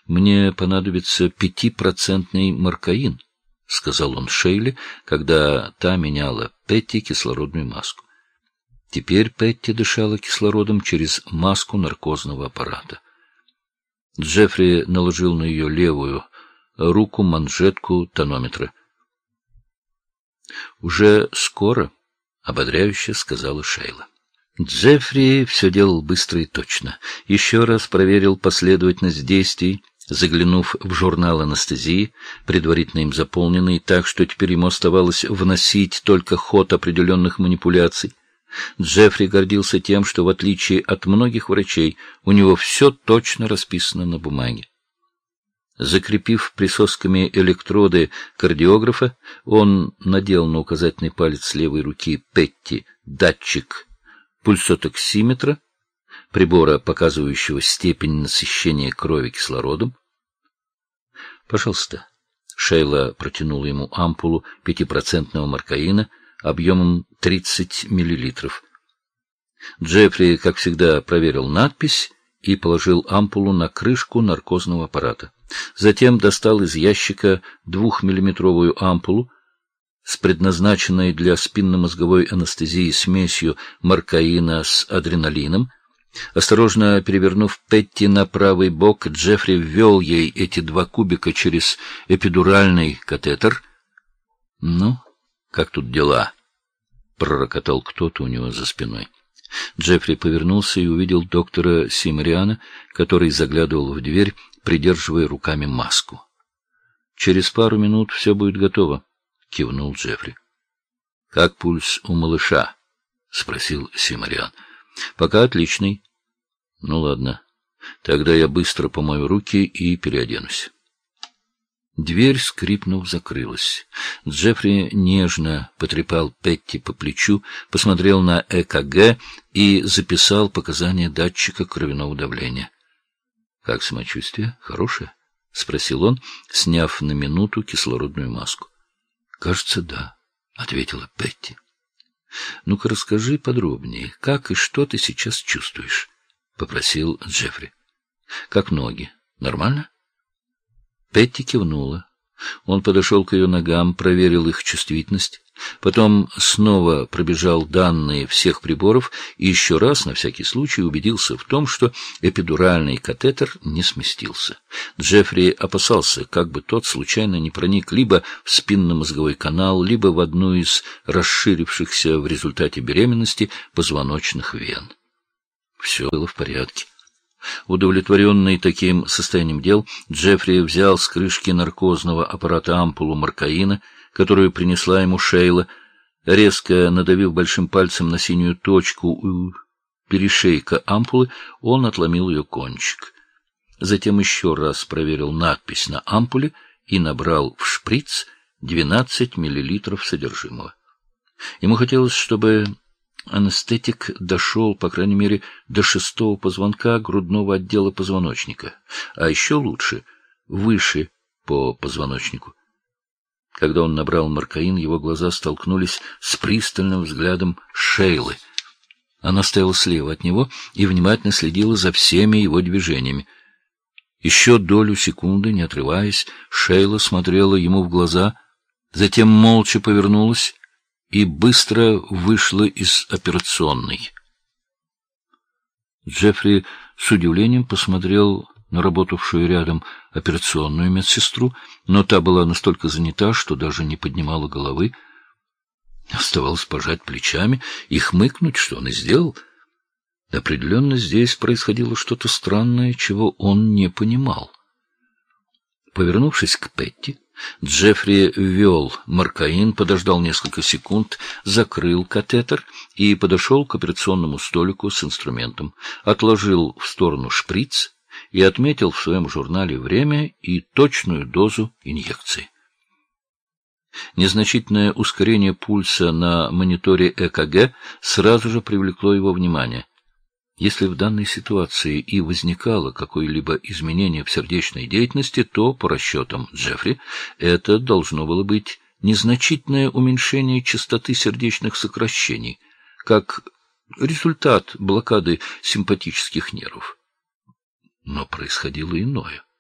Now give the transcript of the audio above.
«Мне понадобится 5% маркаин», — сказал он Шейле, когда та меняла Петти кислородную маску. Теперь Петти дышала кислородом через маску наркозного аппарата. Джеффри наложил на ее левую руку манжетку тонометра. «Уже скоро», — ободряюще сказала Шейла. Джеффри все делал быстро и точно. Еще раз проверил последовательность действий, заглянув в журнал анестезии, предварительно им заполненный, так что теперь ему оставалось вносить только ход определенных манипуляций. Джеффри гордился тем, что, в отличие от многих врачей, у него все точно расписано на бумаге. Закрепив присосками электроды кардиографа, он надел на указательный палец левой руки Петти датчик пульсотоксиметра, прибора, показывающего степень насыщения крови кислородом. «Пожалуйста». Шейла протянула ему ампулу 5% маркаина объемом 30 миллилитров. Джеффри, как всегда, проверил надпись и положил ампулу на крышку наркозного аппарата. Затем достал из ящика 2-миллиметровую ампулу с предназначенной для спинномозговой анестезии смесью маркаина с адреналином. Осторожно перевернув Петти на правый бок, Джеффри ввел ей эти 2 кубика через эпидуральный катетер. «Ну, как тут дела?» — пророкотал кто-то у него за спиной. Джеффри повернулся и увидел доктора Симариана, который заглядывал в дверь, придерживая руками маску. «Через пару минут все будет готово», — кивнул Джеффри. «Как пульс у малыша?» — спросил Симариан. «Пока отличный». «Ну ладно, тогда я быстро помою руки и переоденусь». Дверь, скрипнув, закрылась. Джеффри нежно потрепал Петти по плечу, посмотрел на ЭКГ и записал показания датчика кровяного давления. — Как самочувствие? Хорошее? — спросил он, сняв на минуту кислородную маску. — Кажется, да, — ответила Петти. — Ну-ка расскажи подробнее, как и что ты сейчас чувствуешь? — попросил Джеффри. — Как ноги? Нормально? Петти кивнула. Он подошел к ее ногам, проверил их чувствительность, потом снова пробежал данные всех приборов и еще раз, на всякий случай, убедился в том, что эпидуральный катетер не сместился. Джеффри опасался, как бы тот случайно не проник либо в спинномозговой канал, либо в одну из расширившихся в результате беременности позвоночных вен. Все было в порядке. Удовлетворенный таким состоянием дел, Джеффри взял с крышки наркозного аппарата ампулу маркаина, которую принесла ему Шейла. Резко надавив большим пальцем на синюю точку у перешейка ампулы, он отломил ее кончик. Затем еще раз проверил надпись на ампуле и набрал в шприц 12 миллилитров содержимого. Ему хотелось, чтобы анестетик дошел, по крайней мере, до 6-го позвонка грудного отдела позвоночника, а еще лучше — выше по позвоночнику. Когда он набрал маркаин, его глаза столкнулись с пристальным взглядом Шейлы. Она стояла слева от него и внимательно следила за всеми его движениями. Еще долю секунды, не отрываясь, Шейла смотрела ему в глаза, затем молча повернулась и быстро вышла из операционной. Джеффри с удивлением посмотрел на работавшую рядом операционную медсестру, но та была настолько занята, что даже не поднимала головы. Оставалось пожать плечами и хмыкнуть, что он и сделал. Определенно здесь происходило что-то странное, чего он не понимал. Повернувшись к Петти, Джеффри ввел маркаин, подождал несколько секунд, закрыл катетер и подошел к операционному столику с инструментом, отложил в сторону шприц и отметил в своем журнале время и точную дозу инъекции. Незначительное ускорение пульса на мониторе ЭКГ сразу же привлекло его внимание. Если в данной ситуации и возникало какое-либо изменение в сердечной деятельности, то, по расчетам Джеффри, это должно было быть незначительное уменьшение частоты сердечных сокращений, как результат блокады симпатических нервов. Но происходило иное.